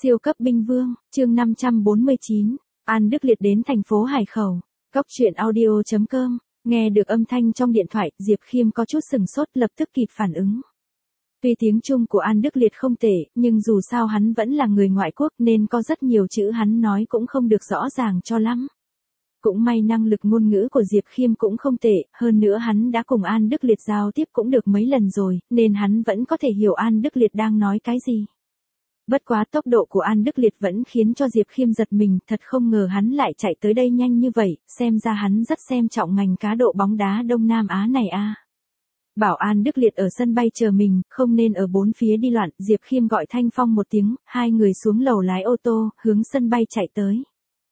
Siêu cấp binh vương, chương 549, An Đức Liệt đến thành phố Hải Khẩu. Cốc truyện audio.com, nghe được âm thanh trong điện thoại, Diệp Khiêm có chút sừng sốt lập tức kịp phản ứng. Tuy tiếng Trung của An Đức Liệt không tệ, nhưng dù sao hắn vẫn là người ngoại quốc nên có rất nhiều chữ hắn nói cũng không được rõ ràng cho lắm. Cũng may năng lực ngôn ngữ của Diệp Khiêm cũng không tệ, hơn nữa hắn đã cùng An Đức Liệt giao tiếp cũng được mấy lần rồi, nên hắn vẫn có thể hiểu An Đức Liệt đang nói cái gì. Bất quá tốc độ của An Đức Liệt vẫn khiến cho Diệp Khiêm giật mình, thật không ngờ hắn lại chạy tới đây nhanh như vậy, xem ra hắn rất xem trọng ngành cá độ bóng đá Đông Nam Á này a. Bảo An Đức Liệt ở sân bay chờ mình, không nên ở bốn phía đi loạn, Diệp Khiêm gọi Thanh Phong một tiếng, hai người xuống lầu lái ô tô, hướng sân bay chạy tới.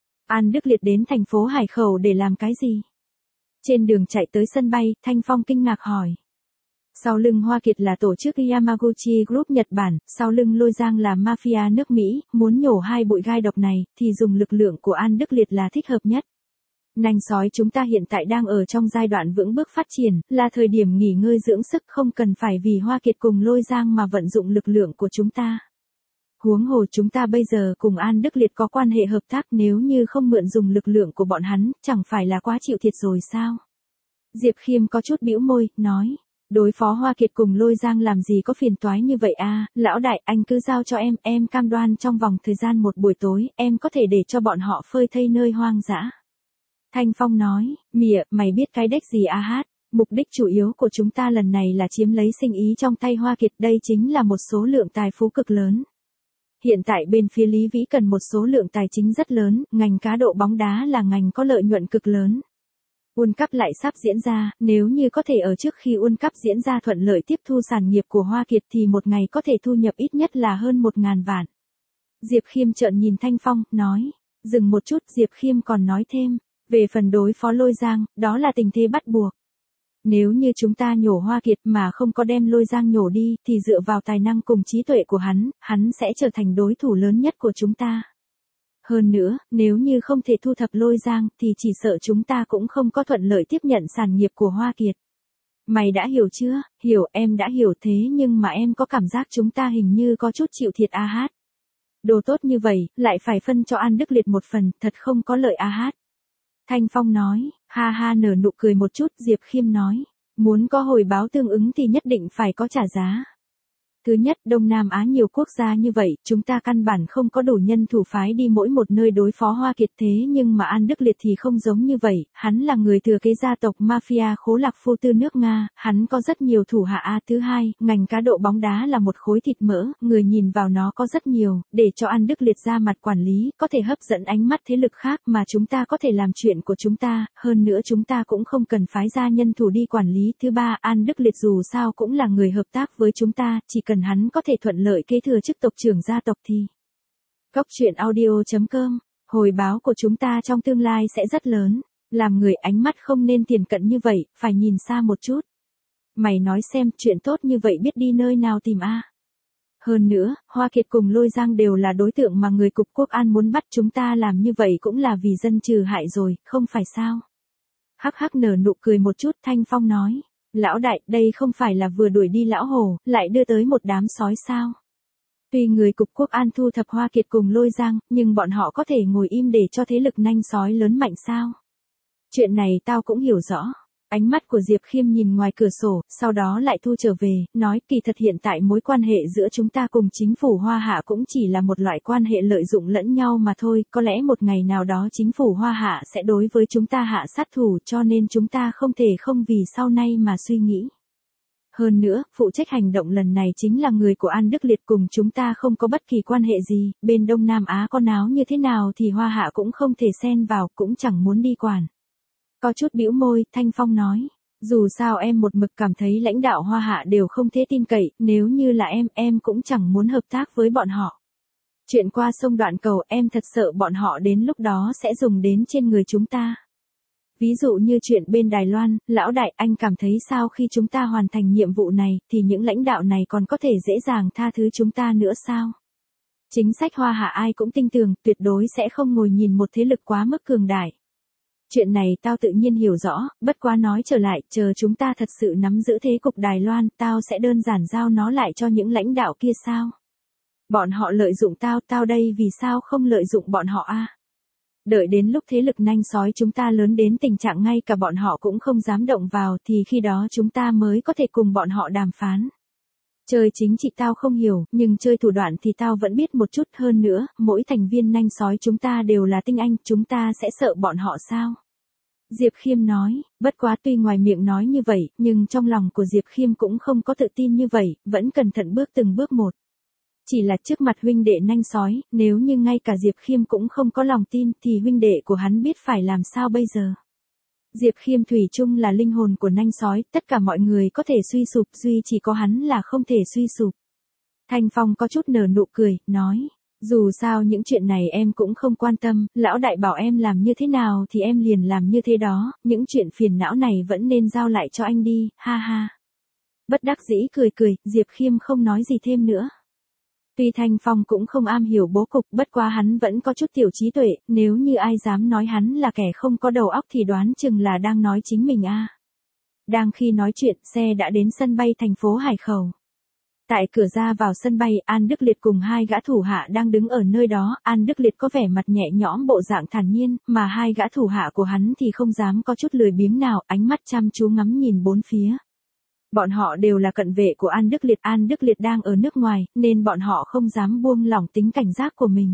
An Đức Liệt đến thành phố Hải Khẩu để làm cái gì? Trên đường chạy tới sân bay, Thanh Phong kinh ngạc hỏi. Sau lưng Hoa Kiệt là tổ chức Yamaguchi Group Nhật Bản, sau lưng Lôi Giang là mafia nước Mỹ, muốn nhổ hai bụi gai độc này, thì dùng lực lượng của An Đức Liệt là thích hợp nhất. Nanh sói chúng ta hiện tại đang ở trong giai đoạn vững bước phát triển, là thời điểm nghỉ ngơi dưỡng sức, không cần phải vì Hoa Kiệt cùng Lôi Giang mà vận dụng lực lượng của chúng ta. Huống hồ chúng ta bây giờ cùng An Đức Liệt có quan hệ hợp tác, nếu như không mượn dùng lực lượng của bọn hắn, chẳng phải là quá chịu thiệt rồi sao? Diệp Khiêm có chút bĩu môi, nói. Đối phó Hoa Kiệt cùng Lôi Giang làm gì có phiền toái như vậy à, lão đại, anh cứ giao cho em cam đoan trong vòng thời gian một buổi tối, em có thể để cho bọn họ phơi thây nơi hoang dã. Thanh Phong nói, mỉa, mày biết cái đếch gì à hát, mục đích chủ yếu của chúng ta lần này là chiếm lấy sinh ý trong tay Hoa Kiệt, đây chính là một số lượng tài phú cực lớn. Hiện tại bên phía Lý Vĩ cần một số lượng tài chính rất lớn, ngành cá độ bóng đá là ngành có lợi nhuận cực lớn. World Cup lại sắp diễn ra, nếu như có thể ở trước khi World Cup diễn ra thuận lợi tiếp thu sản nghiệp của Hoa Kiệt thì một ngày có thể thu nhập ít nhất là hơn 1.000 vạn. Diệp Khiêm trợn nhìn Thanh Phong, nói. Dừng một chút, Diệp Khiêm còn nói thêm. Về phần đối phó Lôi Giang, đó là tình thế bắt buộc. Nếu như chúng ta nhổ Hoa Kiệt mà không có đem Lôi Giang nhổ đi, thì dựa vào tài năng cùng trí tuệ của hắn sẽ trở thành đối thủ lớn nhất của chúng ta. Hơn nữa, nếu như không thể thu thập Lôi Giang thì chỉ sợ chúng ta cũng không có thuận lợi tiếp nhận sản nghiệp của Hoa Kiệt. Mày đã hiểu chưa? Hiểu, em đã hiểu, thế nhưng mà em có cảm giác chúng ta hình như có chút chịu thiệt a hát. Đồ tốt như vậy, lại phải phân cho An Đức Liệt một phần, thật không có lợi a hát. Thanh Phong nói, ha ha, nở nụ cười một chút. Diệp Khiêm nói, muốn có hồi báo tương ứng thì nhất định phải có trả giá. Thứ nhất, Đông Nam Á nhiều quốc gia như vậy, chúng ta căn bản không có đủ nhân thủ phái đi mỗi một nơi đối phó Hoa Kiệt, thế nhưng mà An Đức Liệt thì không giống như vậy, hắn là người thừa kế gia tộc mafia Khố Lạc Phu Tư nước Nga, hắn có rất nhiều thủ hạ. Thứ hai, ngành cá độ bóng đá là một khối thịt mỡ, người nhìn vào nó có rất nhiều, để cho An Đức Liệt ra mặt quản lý, có thể hấp dẫn ánh mắt thế lực khác mà chúng ta có thể làm chuyện của chúng ta, hơn nữa chúng ta cũng không cần phái ra nhân thủ đi quản lý. Thứ ba, An Đức Liệt dù sao cũng là người hợp tác với chúng ta, chỉ cần hắn có thể thuận lợi kế thừa chức tộc trưởng gia tộc thì. Cốc truyện audio.com, hồi báo của chúng ta trong tương lai sẽ rất lớn, làm người ánh mắt không nên tiền cận như vậy, phải nhìn xa một chút. Mày nói xem, chuyện tốt như vậy biết đi nơi nào tìm a? Hơn nữa, Hoa Kiệt cùng Lôi Giang đều là đối tượng mà người cục quốc an muốn bắt chúng ta làm như vậy cũng là vì dân trừ hại rồi, không phải sao? Hắc hắc, nở nụ cười một chút, Thanh Phong nói. Lão đại, đây không phải là vừa đuổi đi lão hổ, lại đưa tới một đám sói sao? Tuy người cục quốc an thu thập Hoa Kiệt cùng Lôi Giang, nhưng bọn họ có thể ngồi im để cho thế lực nanh sói lớn mạnh sao? Chuyện này tao cũng hiểu rõ. Ánh mắt của Diệp Khiêm nhìn ngoài cửa sổ, sau đó lại thu trở về, nói kỳ thật hiện tại mối quan hệ giữa chúng ta cùng chính phủ Hoa Hạ cũng chỉ là một loại quan hệ lợi dụng lẫn nhau mà thôi, có lẽ một ngày nào đó chính phủ Hoa Hạ sẽ đối với chúng ta hạ sát thủ, cho nên chúng ta không thể không vì sau này mà suy nghĩ. Hơn nữa, phụ trách hành động lần này chính là người của An Đức Liệt, cùng chúng ta không có bất kỳ quan hệ gì, bên Đông Nam Á có náo như thế nào thì Hoa Hạ cũng không thể xen vào, cũng chẳng muốn đi quản. Có chút bĩu môi, Thanh Phong nói, dù sao em một mực cảm thấy lãnh đạo Hoa Hạ đều không thể tin cậy, nếu như là em cũng chẳng muốn hợp tác với bọn họ. Chuyện qua sông đoạn cầu, em thật sợ bọn họ đến lúc đó sẽ dùng đến trên người chúng ta. Ví dụ như chuyện bên Đài Loan, lão đại, anh cảm thấy sao khi chúng ta hoàn thành nhiệm vụ này, thì những lãnh đạo này còn có thể dễ dàng tha thứ chúng ta nữa sao? Chính sách Hoa Hạ ai cũng tin tưởng, tuyệt đối sẽ không ngồi nhìn một thế lực quá mức cường đại. Chuyện này tao tự nhiên hiểu rõ, bất quá nói trở lại, chờ chúng ta thật sự nắm giữ thế cục Đài Loan, tao sẽ đơn giản giao nó lại cho những lãnh đạo kia sao? Bọn họ lợi dụng tao, tao đây vì sao không lợi dụng bọn họ a? Đợi đến lúc thế lực nanh sói chúng ta lớn đến tình trạng ngay cả bọn họ cũng không dám động vào thì khi đó chúng ta mới có thể cùng bọn họ đàm phán. Chơi chính trị tao không hiểu, nhưng chơi thủ đoạn thì tao vẫn biết một chút hơn nữa, mỗi thành viên nanh sói chúng ta đều là tinh anh, chúng ta sẽ sợ bọn họ sao? Diệp Khiêm nói, bất quá tuy ngoài miệng nói như vậy, nhưng trong lòng của Diệp Khiêm cũng không có tự tin như vậy, vẫn cẩn thận bước từng bước một. Chỉ là trước mặt huynh đệ nanh sói, nếu như ngay cả Diệp Khiêm cũng không có lòng tin thì huynh đệ của hắn biết phải làm sao bây giờ. Diệp Khiêm thủy chung là linh hồn của nanh sói, tất cả mọi người có thể suy sụp, duy chỉ có hắn là không thể suy sụp. Thanh Phong có chút nở nụ cười, nói, dù sao những chuyện này em cũng không quan tâm, lão đại bảo em làm như thế nào thì em liền làm như thế đó, những chuyện phiền não này vẫn nên giao lại cho anh đi, ha ha. Bất đắc dĩ cười cười, Diệp Khiêm không nói gì thêm nữa. Tuy Thanh Phong cũng không am hiểu bố cục, bất quá hắn vẫn có chút tiểu trí tuệ, nếu như ai dám nói hắn là kẻ không có đầu óc thì đoán chừng là đang nói chính mình a. Đang khi nói chuyện, xe đã đến sân bay thành phố Hải Khẩu. Tại cửa ra vào sân bay, An Đức Liệt cùng hai gã thủ hạ đang đứng ở nơi đó, An Đức Liệt có vẻ mặt nhẹ nhõm bộ dạng thản nhiên, mà hai gã thủ hạ của hắn thì không dám có chút lười biếng nào, ánh mắt chăm chú ngắm nhìn bốn phía. Bọn họ đều là cận vệ của An Đức Liệt đang ở nước ngoài, nên bọn họ không dám buông lỏng tính cảnh giác của mình.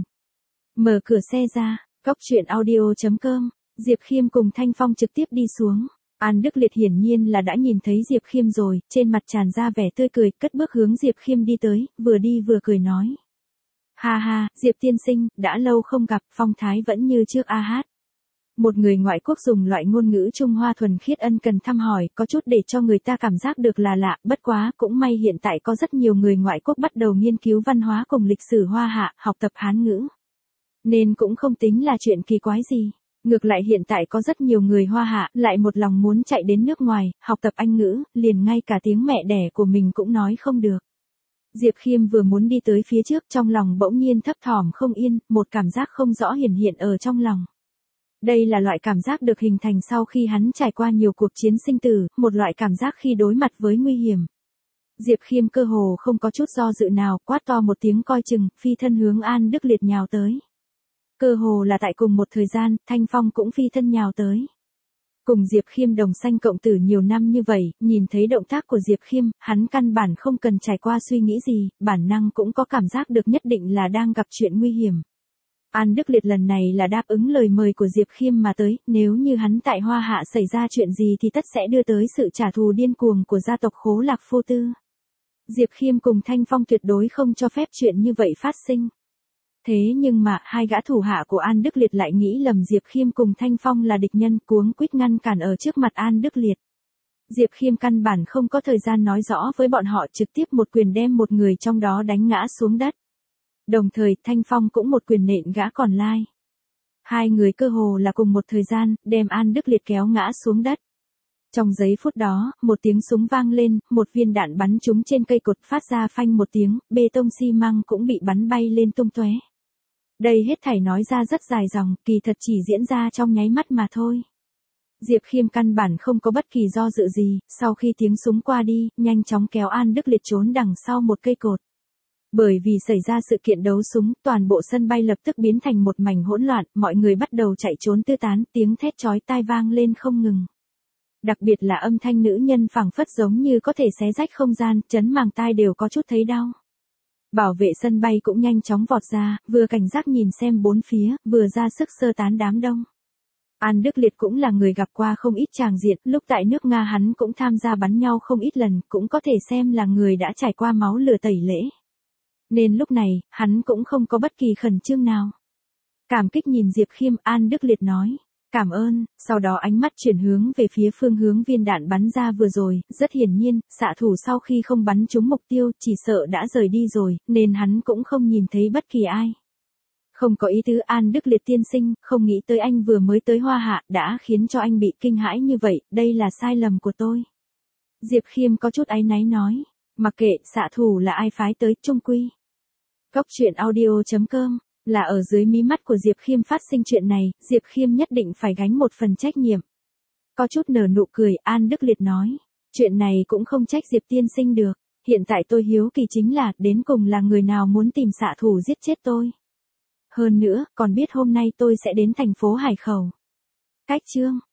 Mở cửa xe ra, Cóc Truyện Audio.com, Diệp Khiêm cùng Thanh Phong trực tiếp đi xuống. An Đức Liệt hiển nhiên là đã nhìn thấy Diệp Khiêm rồi, trên mặt tràn ra vẻ tươi cười, cất bước hướng Diệp Khiêm đi tới, vừa đi vừa cười nói. Ha ha, Diệp tiên sinh, đã lâu không gặp, phong thái vẫn như trước a hát. Một người ngoại quốc dùng loại ngôn ngữ Trung Hoa thuần khiết ân cần thăm hỏi, có chút để cho người ta cảm giác được là lạ, bất quá, cũng may hiện tại có rất nhiều người ngoại quốc bắt đầu nghiên cứu văn hóa cùng lịch sử Hoa Hạ, học tập Hán ngữ. Nên cũng không tính là chuyện kỳ quái gì. Ngược lại hiện tại có rất nhiều người Hoa Hạ lại một lòng muốn chạy đến nước ngoài, học tập Anh ngữ, liền ngay cả tiếng mẹ đẻ của mình cũng nói không được. Diệp Khiêm vừa muốn đi tới phía trước, trong lòng bỗng nhiên thấp thỏm không yên, một cảm giác không rõ hiển hiện ở trong lòng. Đây là loại cảm giác được hình thành sau khi hắn trải qua nhiều cuộc chiến sinh tử, một loại cảm giác khi đối mặt với nguy hiểm. Diệp Khiêm cơ hồ không có chút do dự nào, quát to một tiếng coi chừng, phi thân hướng An Đức Liệt nhào tới. Cơ hồ là tại cùng một thời gian, Thanh Phong cũng phi thân nhào tới. Cùng Diệp Khiêm đồng sanh cộng tử nhiều năm như vậy, nhìn thấy động tác của Diệp Khiêm, hắn căn bản không cần trải qua suy nghĩ gì, bản năng cũng có cảm giác được nhất định là đang gặp chuyện nguy hiểm. An Đức Liệt lần này là đáp ứng lời mời của Diệp Khiêm mà tới, nếu như hắn tại Hoa Hạ xảy ra chuyện gì thì tất sẽ đưa tới sự trả thù điên cuồng của gia tộc Khố Lạc Phô Tư. Diệp Khiêm cùng Thanh Phong tuyệt đối không cho phép chuyện như vậy phát sinh. Thế nhưng mà, hai gã thủ hạ của An Đức Liệt lại nghĩ lầm Diệp Khiêm cùng Thanh Phong là địch nhân, cuống quýt ngăn cản ở trước mặt An Đức Liệt. Diệp Khiêm căn bản không có thời gian nói rõ với bọn họ, trực tiếp một quyền đem một người trong đó đánh ngã xuống đất. Đồng thời, Thanh Phong cũng một quyền nện gã còn lai. Hai người cơ hồ là cùng một thời gian, đem An Đức Liệt kéo ngã xuống đất. Trong giây phút đó, một tiếng súng vang lên, một viên đạn bắn trúng trên cây cột phát ra phanh một tiếng, bê tông xi măng cũng bị bắn bay lên tung tóe. Đây hết thảy nói ra rất dài dòng, kỳ thật chỉ diễn ra trong nháy mắt mà thôi. Diệp Khiêm căn bản không có bất kỳ do dự gì, sau khi tiếng súng qua đi, nhanh chóng kéo An Đức Liệt trốn đằng sau một cây cột. Bởi vì xảy ra sự kiện đấu súng, toàn bộ sân bay lập tức biến thành một mảnh hỗn loạn, mọi người bắt đầu chạy trốn tứ tán, tiếng thét chói tai vang lên không ngừng. Đặc biệt là âm thanh nữ nhân phảng phất giống như có thể xé rách không gian, chấn màng tai đều có chút thấy đau. Bảo vệ sân bay cũng nhanh chóng vọt ra, vừa cảnh giác nhìn xem bốn phía, vừa ra sức sơ tán đám đông. An Đức Liệt cũng là người gặp qua không ít tràng diện, lúc tại nước Nga hắn cũng tham gia bắn nhau không ít lần, cũng có thể xem là người đã trải qua máu lửa tẩy lễ. Nên lúc này, hắn cũng không có bất kỳ khẩn trương nào. Cảm kích nhìn Diệp Khiêm, An Đức Liệt nói. Cảm ơn, sau đó ánh mắt chuyển hướng về phía phương hướng viên đạn bắn ra vừa rồi, rất hiển nhiên, xạ thủ sau khi không bắn trúng mục tiêu, chỉ sợ đã rời đi rồi, nên hắn cũng không nhìn thấy bất kỳ ai. Không có ý tứ An Đức Liệt tiên sinh, không nghĩ tới anh vừa mới tới Hoa Hạ, đã khiến cho anh bị kinh hãi như vậy, đây là sai lầm của tôi. Diệp Khiêm có chút áy náy nói, mặc kệ, xạ thủ là ai phái tới, chung quy. Cóc Truyện Audio.com, là ở dưới mí mắt của Diệp Khiêm phát sinh chuyện này, Diệp Khiêm nhất định phải gánh một phần trách nhiệm. Có chút nở nụ cười, An Đức Liệt nói, chuyện này cũng không trách Diệp tiên sinh được. Hiện tại tôi hiếu kỳ chính là, đến cùng là người nào muốn tìm xạ thủ giết chết tôi. Hơn nữa, còn biết hôm nay tôi sẽ đến thành phố Hải Khẩu. Cách chương